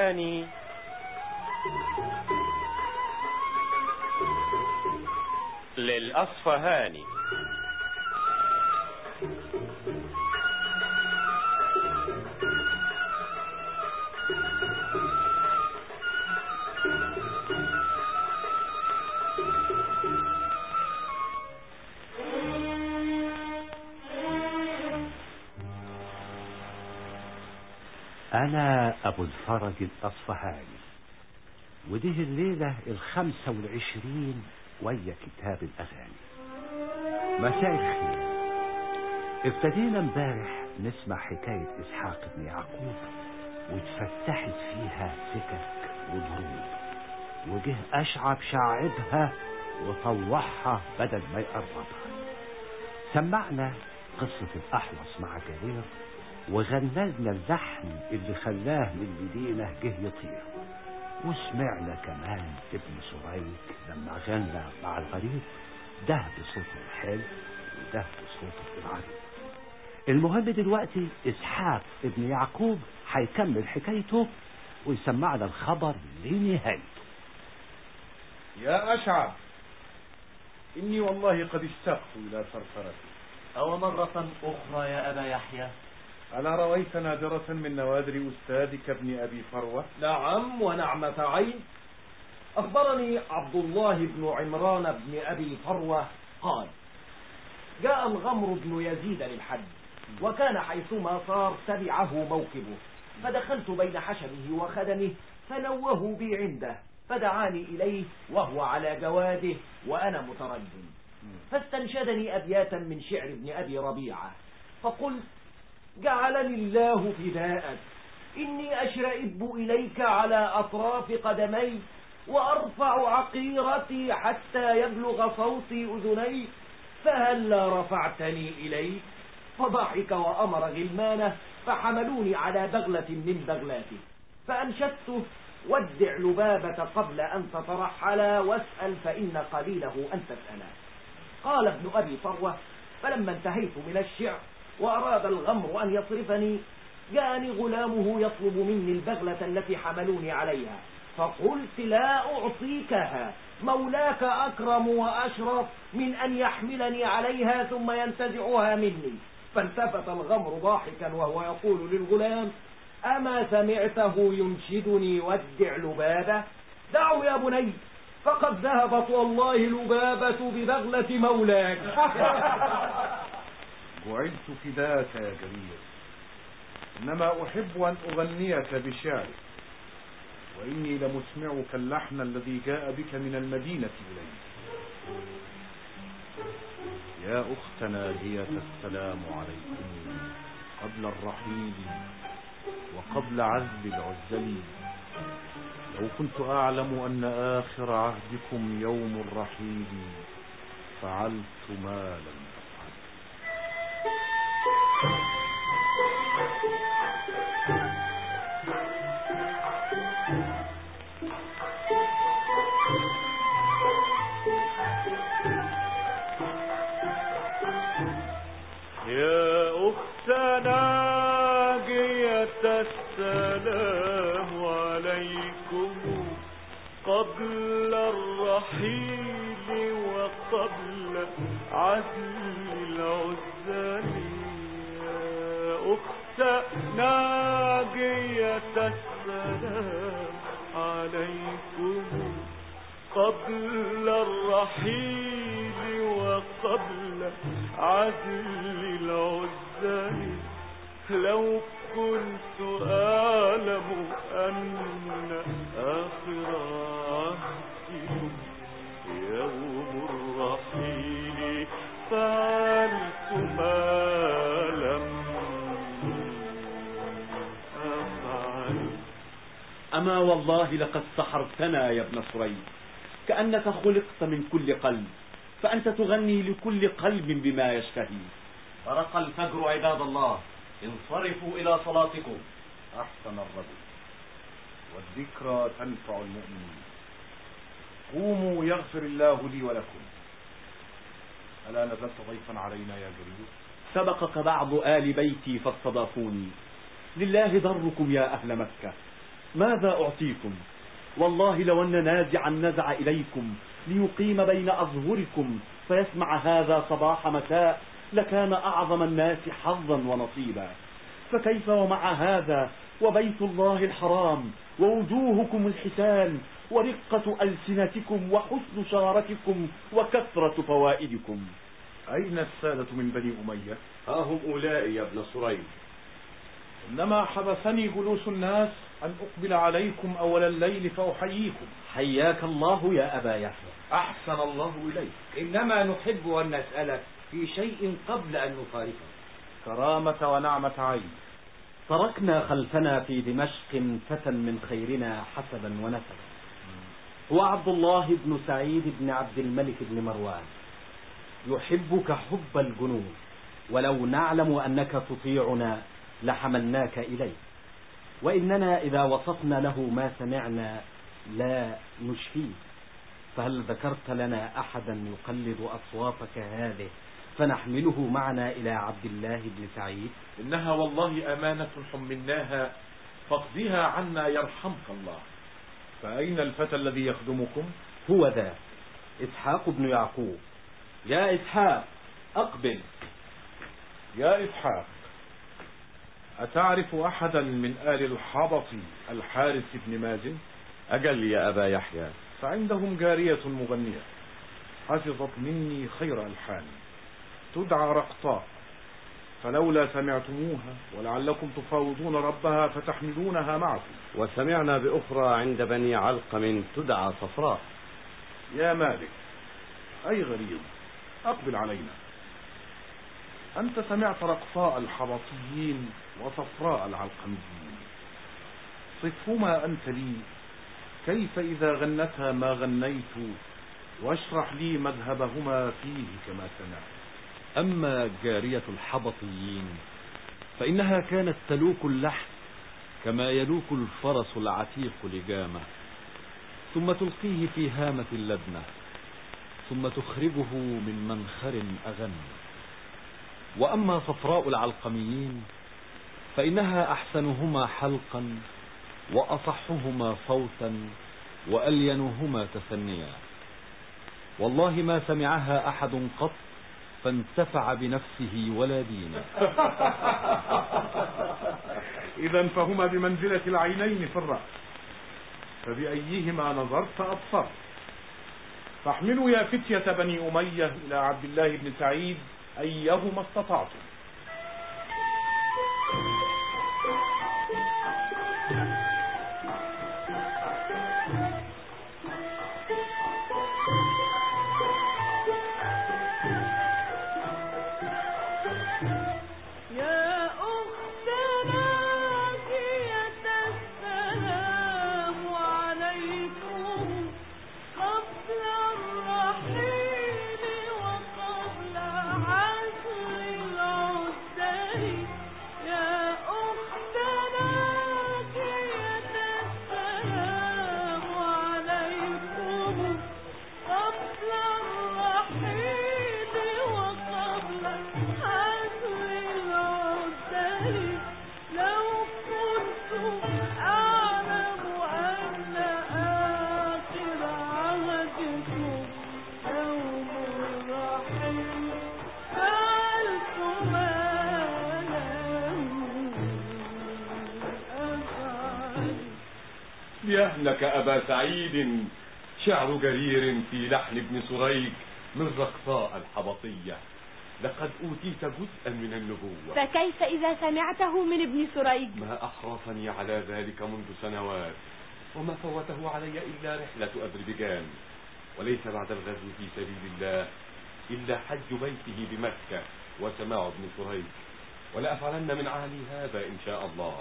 للأصفهاني. للأصفهاني. أنا أبو الفرج الأصفهاني، ودي الليلة 25 ويا كتاب الأغاني. مساء الخير. ابتدينا امبارح نسمع حكاية إسحاق بن يعقوب، واتفتحت فيها سكك ودروب، وجه أشعب شاعبها وطوحها بدل ما يقربها. سمعنا قصة الأحوص مع جرير، وغنلنا اللحن اللي خلاه من ايدينا جه يطير. وسمعنا كمان ابن سريك لما غنى مع الغريب، ده بصوته الحلو وده بصوته العريض. المهم دلوقتي اسحاق ابن يعقوب هيكمل حكايته ويسمعنا الخبر لنهايته. يا أشعب، إني والله قد اشتقت إلى ثرثرتي. أو مرة أخرى يا أبا يحيى؟ ألا رويت نادرة من نوادر أستاذك ابن أبي فروة؟ نعم ونعمة عين. أخبرني عبد الله بن عمران بن أبي فروة قال: جاء الغمر بن يزيد للحج، وكان حيثما صار تبعه موكبه، فدخلت بين حشمه وخدمه فنوه بي عنده، فدعاني إليه وهو على جواده وأنا مترجم، فاستنشدني أبياتا من شعر ابن أبي ربيعة، فقلت: جعلني الله فداءك، إني أشرئب إليك على أطراف قدمي، وأرفع عقيرتي حتى يبلغ صوتي أذني، فهلا رفعتني إليك؟ فضحك وأمر غلمانه فحملوني على بغلة من بغلاته، فأنشدته: ودع لبابة قبل أن تترحلا، واسأل فإن قليله أن تسألا. قال ابن أبي فروة: فلما انتهيت من الشعر وأراد الغمر أن يصرفني، جاءني غلامه يطلب مني البغلة التي حملوني عليها، فقلت: لا أعطيكها، مولاك أكرم وأشرف من أن يحملني عليها ثم ينتزعها مني. فالتفت الغمر ضاحكا وهو يقول للغلام: أما سمعته ينشدني ودع لبابة؟ دعوا يا بني، فقد ذهبت والله لبابة ببغلة مولاك. جعلت فداك يا جرير، إنما أحب أن أغنيك بشعري، وإني لمسمعك اللحن الذي جاء بك من المدينة إلي. يا أخت نادية السلام عليكم قبل الرحيل وقبل عزل العزل، لو كنت أعلم أن آخر عهدكم يوم الرحيل فعلت ما لم أفعل. يا أخت ناجية السلام عليكم قبل الرحيل وقبل عزل العزل. يا أخت ناجية السلام عليكم قبل الرحيل وقبل عزل العزل، لو كنت أعلم أن آخر عهدكم يوم الرحيل فعلت ما لم أفعل. أما والله لقد سحرتنا يا ابن سريج، كأنك خلقت من كل قلب، فأنت تغني لكل قلب بما يشتهي. برق الفجر عباد الله، انصرفوا إلى صلاتكم. أحسن الرجل، والذكرى تنفع المؤمنين. قوموا يغفر الله لي ولكم. ألا نزلت ضيفا علينا يا جرير؟ سبقك بعض آل بيتي فاستضافوني. لله ضركم يا أهل مكة، ماذا أعطيكم؟ والله لو أن نازعا نزع إليكم ليقيم بين أظهركم فيسمع هذا صباح مساء لكان أعظم الناس حظا ونصيبا. فكيف ومع هذا وبيت الله الحرام ووجوهكم الحسان ورقة ألسنتكم وحسن شارتكم وكثرة فوائدكم؟ أين السادة من بني أمية؟ ها هم أولئك يا ابن سريج. إنما حبسني جلوس الناس أن أقبل عليكم أول الليل فأحييكم. حياك الله يا أبا يحيى. أحسن الله إليك. إنما نحب أن نسألك في شيء قبل أن نفارقك. كرامة ونعمة عين. تركنا خلفنا في دمشق فتى من خيرنا حسبا ونسبا، هو عبد الله بن سعيد بن عبد الملك بن مروان، يحبك حب الجنود، ولو نعلم أنك تطيعنا لحملناك إليه، وإننا إذا وصفنا له ما سمعنا لا نشفيه. فهل ذكرت لنا أحدا يقلد أصواتك هذه فنحمله معنا إلى عبد الله بن سعيد؟ إنها والله أمانة حملناها فاقضيها عنا يرحمك الله. فأين الفتى الذي يخدمكم؟ هو ذا إسحاق بن يعقوب. يا إسحاق أقبل. يا إسحاق، أتعرف أحدا من آل الحبط الحارث بن مازن؟ أجل يا أبا يحيى. فعندهم جارية مغنية حفظت مني خير ألحان تدعى رقطاء، فلولا سمعتموها ولعلكم تفاوضون ربها فتحملونها معكم. وسمعنا بأخرى عند بني علقم تدعى صفراء. يا مالك، أي غريب، أقبل علينا. أنت سمعت رقصاء الحبطيين وصفراء العلقميين، صفهما أنت لي كيف إذا غنتها ما غنيت، واشرح لي مذهبهما فيه كما سمعت. أما جارية الحبطيين فإنها كانت تلوك اللحم كما يلوك الفرس العتيق لجامه، ثم تلقيه في هامة اللبنة، ثم تخرجه من منخر أغن. وأما صفراء العلقميين فإنها أحسنهما حلقا وأصحهما صوتا وألينهما تثنيا، والله ما سمعها أحد قط فانتفع بنفسه ولا دينه. إذا فهما بمنزلة العينين في الرأس، فبأيهما نظرت أبصرت. فاحملوا يا فتية بني أمية إلى عبد الله بن سعيد أيهما استطعتم. يهنك أبا سعيد، شعر جرير في لحن ابن سريج من رقصاء الحبطية. لقد أوتيت جزءا من النبوة. فكيف إذا سمعته من ابن سريج؟ ما أحرصني على ذلك منذ سنوات، وما فوته علي إلا رحلة أذربيجان، وليس بعد الغزو في سبيل الله إلا حج بيته بمكة وسماع ابن سريج، ولا أفعلن من عملي هذا إن شاء الله.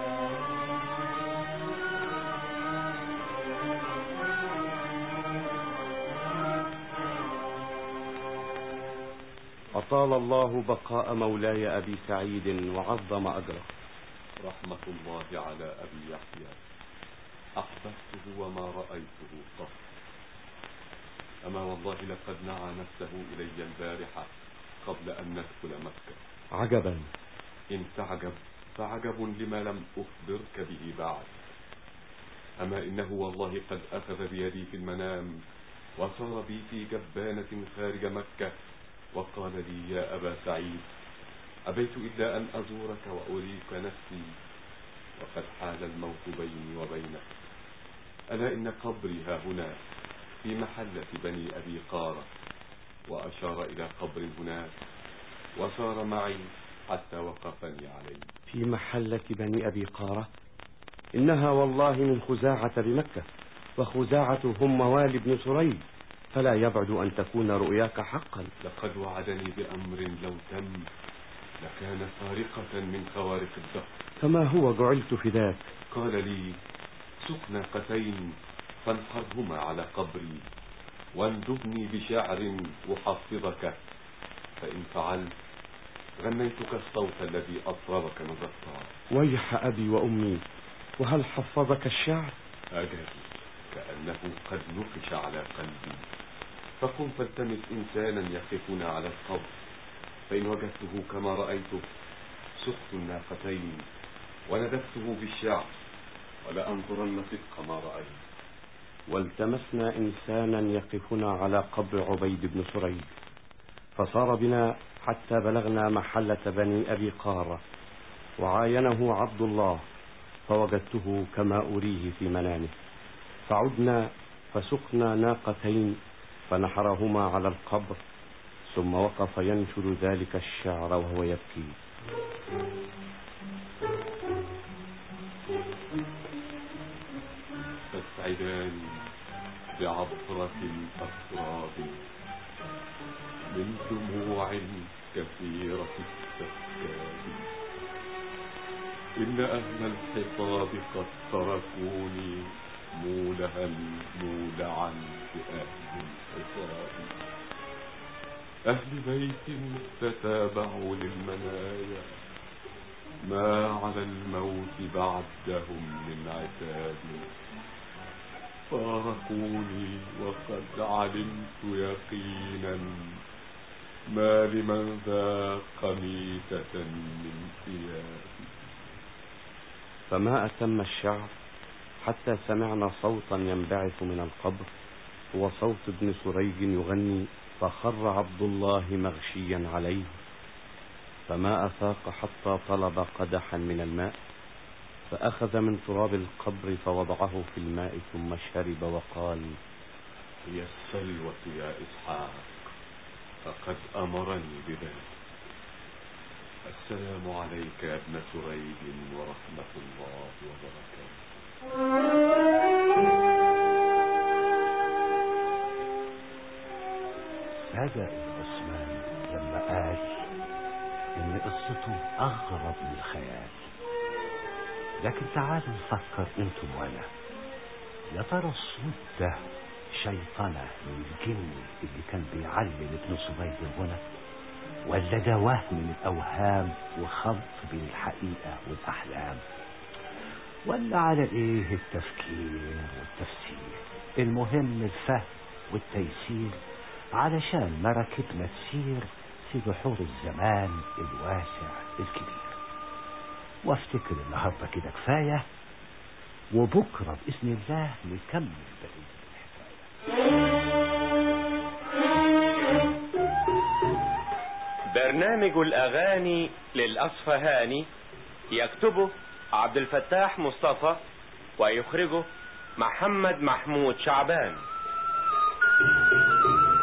أطال الله بقاء مولاي أبي سعيد وعظم أجره. رحمة الله على أبي يحيى، أحببته وما رأيته قط. أما والله لقد نعى نفسه إلي البارحة قبل أن ندخل مكة. عجبا. إن تعجب فعجب لما لم أخبرك به بعد. أما إنه والله قد أخذ بيدي في المنام وصار بي في جبانة خارج مكة وقال لي: يا أبا سعيد، أبيت إلا أن أزورك وأريك نفسي وقد حال الموت بيني وبينك. ألا إن قبري ها هنا في محلة بني أبي قارة. وأشار إلى قبر هناك وسار معي حتى وقفني عليه. في محلة بني أبي قارة؟ إنها والله من خزاعة بمكة، وخزاعة هم موالي بن سريج، فلا يبعد أن تكون رؤياك حقا. لقد وعدني بأمر لو تم لكان خارقة من خوارق الدهر. فما هو جعلت في ذاك؟ قال لي: سق ناقتين فانحرهما على قبري واندبني بشعر أحفظك، فإن فعلت غنيتك الصوت الذي أطربك مزقطا. ويح أبي وأمي، وهل حفظك الشعر؟ أجل، كأنه قد نقش على قلبي. فقم فالتمس إنسانا يقفنا على القبر، فإن وجدته كما رأيته سقت الناقتين وندبته بالشعر، ولأنظرن صدق ما رأيت. والتمسنا إنسانا يقفنا على قبر عبيد بن سريج، فصار بنا حتى بلغنا محلة بني أبي قارة، وعاينه عبد الله فوجدته كما أريه في منامه. فعدنا فسقنا ناقتين فنحرهما على القبر، ثم وقف ينشر ذلك الشعر وهو يبكي. فاسعداني بعبرة أسراب من دموع كثيرة السكاب، إن أهل الحصاب قد تركوني مولها مولعا بأهل الحصاب. أهل بيت تتابعوا للمنايا، ما على الموت بعدهم من عتاب. فارقوني وقد علمت يقينا ما لمن ذاق ميتة من ثيابي. فما أتم الشعر حتى سمعنا صوتا ينبعث من القبر، هو صوت ابن سريج يغني: فخر عبد الله مغشيا عليه، فما أفاق حتى طلب قدحا من الماء، فأخذ من تراب القبر فوضعه في الماء ثم شرب وقال: هي السلوة يا إسحاق، فقد أمرني بذلك. السلام عليك يا ابن سريج ورحمة الله وبركاته. هذا عثمان لما قال ان قصته اغرب من الخيال. لكن تعالوا نفكر انتم وانا، يا ترى الصوت ده شيطنة من الجن اللي كان بيعلم ابن سريج الغنى، ولا ده وهم من الاوهام وخلط بين الحقيقة والاحلام، ولا على ايه التفكير والتفسير؟ المهم الفهم والتيسير علشان مراكبنا تسير في بحور الزمان الواسع الكبير. وافتكر النهارده كده كفايه، وبكره باذن الله نكمل بقيه الحكايه. برنامج الاغاني للاصفهاني يكتبه عبد الفتاح مصطفى ويخرجه محمد محمود شعبان.